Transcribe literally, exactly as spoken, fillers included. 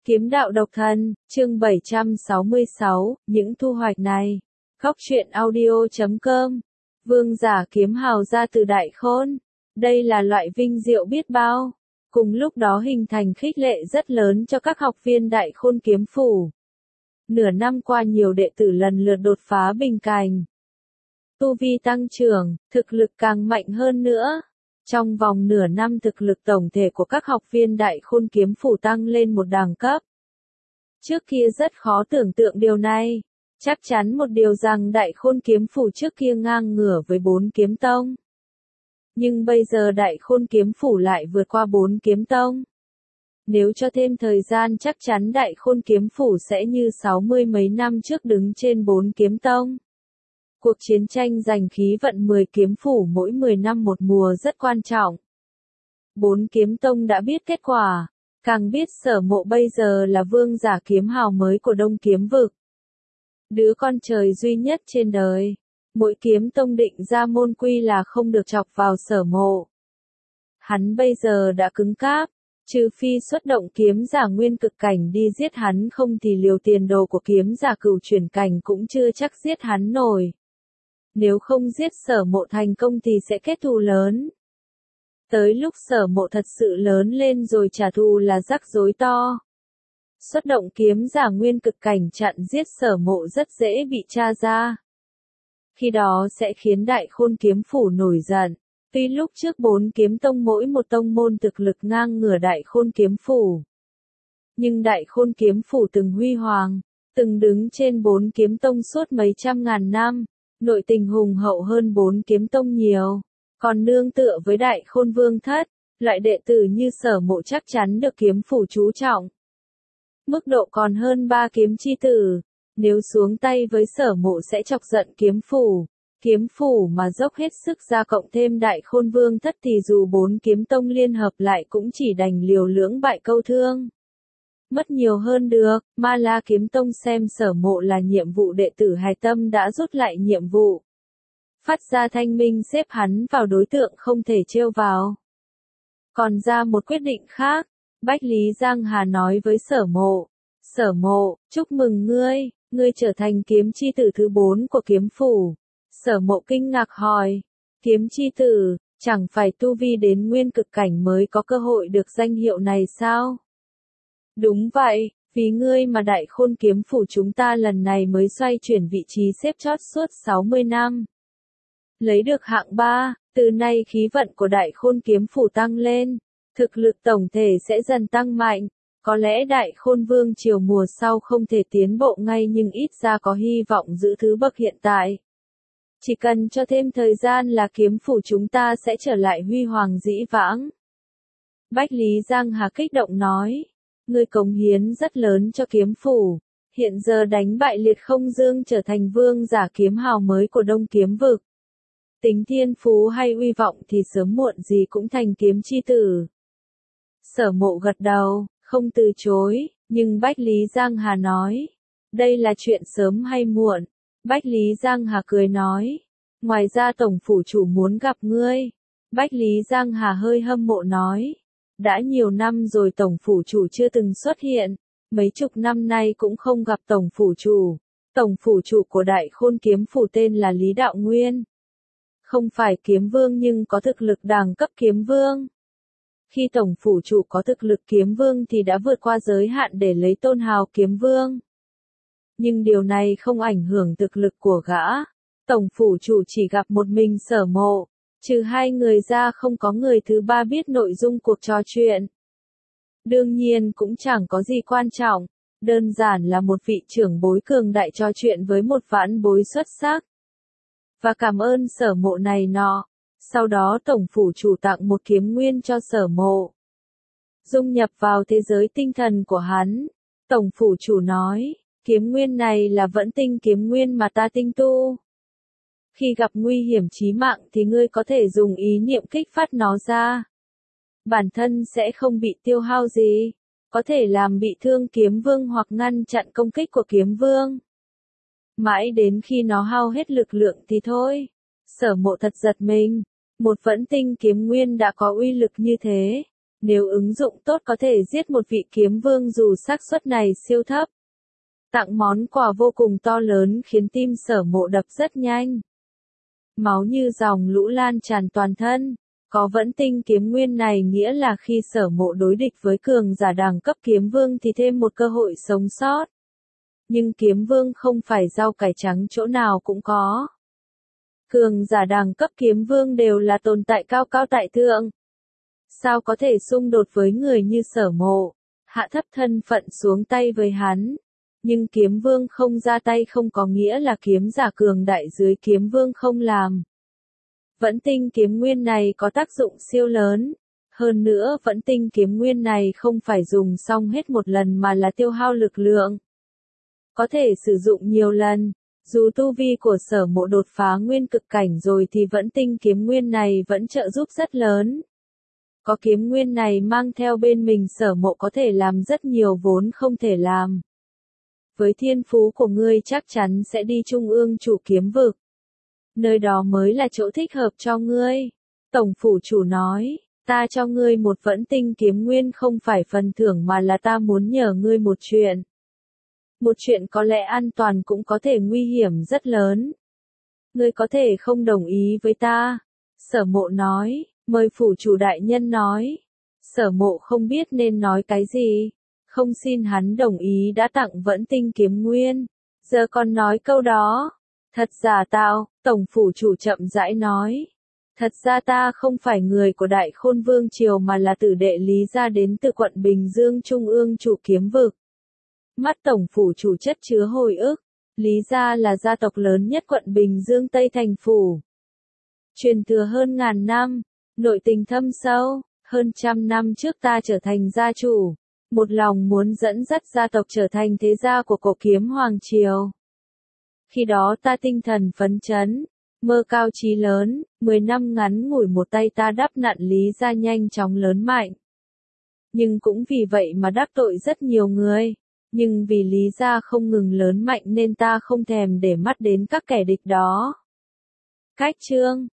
Kiếm đạo độc thân, chương bảy trăm sáu mươi sáu, những thu hoạch này. Góc truyện audio chấm com. Vương giả kiếm hào ra từ Đại Khôn. Đây là loại vinh diệu biết bao. Cùng lúc đó hình thành khích lệ rất lớn cho các học viên Đại Khôn kiếm phủ. Nửa năm qua nhiều đệ tử lần lượt đột phá bình cảnh. Tu vi tăng trưởng, thực lực càng mạnh hơn nữa. Trong vòng nửa năm thực lực tổng thể của các học viên Đại Khôn kiếm phủ tăng lên một đẳng cấp. Trước kia rất khó tưởng tượng điều này. Chắc chắn một điều rằng Đại Khôn kiếm phủ trước kia ngang ngửa với bốn kiếm tông. Nhưng bây giờ Đại Khôn kiếm phủ lại vượt qua bốn kiếm tông. Nếu cho thêm thời gian chắc chắn Đại Khôn kiếm phủ sẽ như sáu mươi mấy năm trước đứng trên bốn kiếm tông. Cuộc chiến tranh giành khí vận mười kiếm phủ mỗi mười năm một mùa rất quan trọng. Bốn kiếm tông đã biết kết quả, càng biết Sở Mộ bây giờ là vương giả kiếm hào mới của Đông Kiếm Vực. Đứa con trời duy nhất trên đời. Mỗi kiếm tông định ra môn quy là không được chọc vào Sở Mộ. Hắn bây giờ đã cứng cáp, trừ phi xuất động kiếm giả nguyên cực cảnh đi giết hắn không thì liều tiền đồ của kiếm giả cửu chuyển cảnh cũng chưa chắc giết hắn nổi. Nếu không giết Sở Mộ thành công thì sẽ kết thù lớn. Tới lúc Sở Mộ thật sự lớn lên rồi trả thù là rắc rối to. Xuất động kiếm giả nguyên cực cảnh chặn giết Sở Mộ rất dễ bị tra ra. Khi đó sẽ khiến Đại Khôn kiếm phủ nổi giận. Tuy lúc trước bốn kiếm tông mỗi một tông môn thực lực ngang ngửa Đại Khôn kiếm phủ. Nhưng Đại Khôn kiếm phủ từng huy hoàng, từng đứng trên bốn kiếm tông suốt mấy trăm ngàn năm. Nội tình hùng hậu hơn bốn kiếm tông nhiều, còn nương tựa với Đại Khôn vương thất, loại đệ tử như Sở Mộ chắc chắn được kiếm phủ chú trọng. Mức độ còn hơn ba kiếm chi tử, nếu xuống tay với Sở Mộ sẽ chọc giận kiếm phủ, kiếm phủ mà dốc hết sức ra cộng thêm Đại Khôn vương thất thì dù bốn kiếm tông liên hợp lại cũng chỉ đành liều lưỡng bại câu thương. Mất nhiều hơn được, Ma La kiếm tông xem Sở Mộ là nhiệm vụ đệ tử hài tâm đã rút lại nhiệm vụ. Phát ra thanh minh xếp hắn vào đối tượng không thể trêu vào. Còn ra một quyết định khác, Bách Lý Giang Hà nói với Sở Mộ. Sở Mộ, chúc mừng ngươi, ngươi trở thành kiếm chi tử thứ bốn của kiếm phủ. Sở Mộ kinh ngạc hỏi, kiếm chi tử, chẳng phải tu vi đến nguyên cực cảnh mới có cơ hội được danh hiệu này sao? Đúng vậy, vì ngươi mà Đại Khôn kiếm phủ chúng ta lần này mới xoay chuyển vị trí xếp chót suốt sáu mươi năm. Lấy được hạng ba, từ nay khí vận của Đại Khôn kiếm phủ tăng lên, thực lực tổng thể sẽ dần tăng mạnh. Có lẽ Đại Khôn vương triều mùa sau không thể tiến bộ ngay nhưng ít ra có hy vọng giữ thứ bậc hiện tại. Chỉ cần cho thêm thời gian là kiếm phủ chúng ta sẽ trở lại huy hoàng dĩ vãng. Bách Lý Giang Hà kích động nói. Ngươi cống hiến rất lớn cho kiếm phủ, hiện giờ đánh bại Liệt Không Dương trở thành vương giả kiếm hào mới của Đông Kiếm Vực. Tính thiên phú hay uy vọng thì sớm muộn gì cũng thành kiếm chi tử. Sở Mộ gật đầu, không từ chối, nhưng Bách Lý Giang Hà nói, đây là chuyện sớm hay muộn. Bách Lý Giang Hà cười nói, ngoài ra tổng phủ chủ muốn gặp ngươi. Bách Lý Giang Hà hơi hâm mộ nói. Đã nhiều năm rồi tổng phủ chủ chưa từng xuất hiện, mấy chục năm nay cũng không gặp tổng phủ chủ. Tổng phủ chủ của Đại Khôn kiếm phủ tên là Lý Đạo Nguyên. Không phải kiếm vương nhưng có thực lực đẳng cấp kiếm vương. Khi tổng phủ chủ có thực lực kiếm vương thì đã vượt qua giới hạn để lấy tôn hào kiếm vương. Nhưng điều này không ảnh hưởng thực lực của gã. Tổng phủ chủ chỉ gặp một mình Sở Mộ. Trừ hai người ra không có người thứ ba biết nội dung cuộc trò chuyện. Đương nhiên cũng chẳng có gì quan trọng, đơn giản là một vị trưởng bối cường đại trò chuyện với một vãn bối xuất sắc. Và cảm ơn Sở Mộ này nọ. Sau đó tổng phủ chủ tặng một kiếm nguyên cho Sở Mộ. Dung nhập vào thế giới tinh thần của hắn. Tổng phủ chủ nói, kiếm nguyên này là vẫn tinh kiếm nguyên mà ta tinh tu. Khi gặp nguy hiểm chí mạng thì ngươi có thể dùng ý niệm kích phát nó ra. Bản thân sẽ không bị tiêu hao gì. Có thể làm bị thương kiếm vương hoặc ngăn chặn công kích của kiếm vương. Mãi đến khi nó hao hết lực lượng thì thôi. Sở Mộ thật giật mình. Một vẫn tinh kiếm nguyên đã có uy lực như thế. Nếu ứng dụng tốt có thể giết một vị kiếm vương dù xác suất này siêu thấp. Tặng món quà vô cùng to lớn khiến tim Sở Mộ đập rất nhanh. Máu như dòng lũ lan tràn toàn thân. Có vẫn tinh kiếm nguyên này nghĩa là khi Sở Mộ đối địch với cường giả đẳng cấp kiếm vương thì thêm một cơ hội sống sót. Nhưng kiếm vương không phải rau cải trắng chỗ nào cũng có. Cường giả đẳng cấp kiếm vương đều là tồn tại cao cao tại thượng. Sao có thể xung đột với người như Sở Mộ, hạ thấp thân phận xuống tay với hắn. Nhưng kiếm vương không ra tay không có nghĩa là kiếm giả cường đại dưới kiếm vương không làm. Vẫn tinh kiếm nguyên này có tác dụng siêu lớn. Hơn nữa vẫn tinh kiếm nguyên này không phải dùng xong hết một lần mà là tiêu hao lực lượng. Có thể sử dụng nhiều lần. Dù tu vi của Sở Mộ đột phá nguyên cực cảnh rồi thì vẫn tinh kiếm nguyên này vẫn trợ giúp rất lớn. Có kiếm nguyên này mang theo bên mình Sở Mộ có thể làm rất nhiều vốn không thể làm. Với thiên phú của ngươi chắc chắn sẽ đi trung ương chủ kiếm vực. Nơi đó mới là chỗ thích hợp cho ngươi. Tổng phủ chủ nói, ta cho ngươi một vẫn tinh kiếm nguyên không phải phần thưởng mà là ta muốn nhờ ngươi một chuyện. Một chuyện có lẽ an toàn cũng có thể nguy hiểm rất lớn. Ngươi có thể không đồng ý với ta. Sở Mộ nói, mời phủ chủ đại nhân nói. Sở Mộ không biết nên nói cái gì. Không xin hắn đồng ý đã tặng vẫn tinh kiếm nguyên. Giờ còn nói câu đó. Thật giả tạo, tổng phủ chủ chậm rãi nói. Thật ra ta không phải người của Đại Khôn Vương Triều mà là tử đệ Lý gia đến từ quận Bình Dương trung ương chủ kiếm vực. Mắt tổng phủ chủ chất chứa hồi ức. Lý gia là gia tộc lớn nhất quận Bình Dương Tây Thành Phủ. Truyền thừa hơn ngàn năm, nội tình thâm sâu, hơn trăm năm trước ta trở thành gia chủ. Một lòng muốn dẫn dắt gia tộc trở thành thế gia của cổ kiếm Hoàng Triều. Khi đó ta tinh thần phấn chấn, mơ cao chí lớn, mười năm ngắn ngủi một tay ta đắp nặn Lý gia nhanh chóng lớn mạnh. Nhưng cũng vì vậy mà đắc tội rất nhiều người. Nhưng vì Lý gia không ngừng lớn mạnh nên ta không thèm để mắt đến các kẻ địch đó. Cách chương